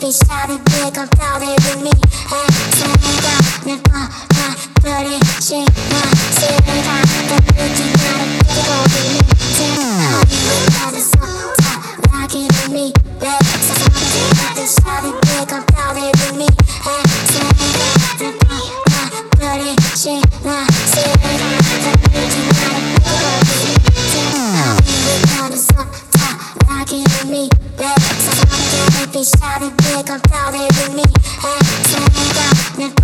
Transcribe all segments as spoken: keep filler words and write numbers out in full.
be shouted big, I'm proud of me. And 소리가 내꺼 버리지 마. 시리가 더 늦지 나를 뜨거운 미. Hollywood 가서 다 lucky to me. 내 세상에 be shouted big, I'm proud of me. And 소리가 내꺼 버리지 마. 시리가 더 늦지 나를 뜨거운 미. Hollywood 가서 다 lucky to me. 내 세상에 be shouted big, I'm proud of me. And 소리가 내꺼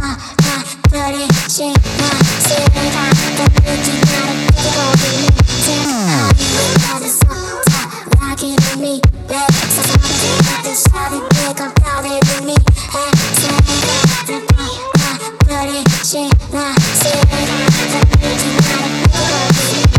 버리지 마. 시리가 더 늦지 나를 뜨거운 미. Hollywood 가서 다 lucky to me. 내 세상에 be shouted big, I'm proud of me. And 소리가 내꺼 버리지 마. 시리가 더 늦지 나를 뜨거운 미.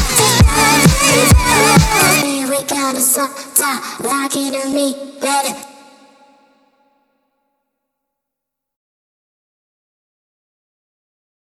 Like it to me, let it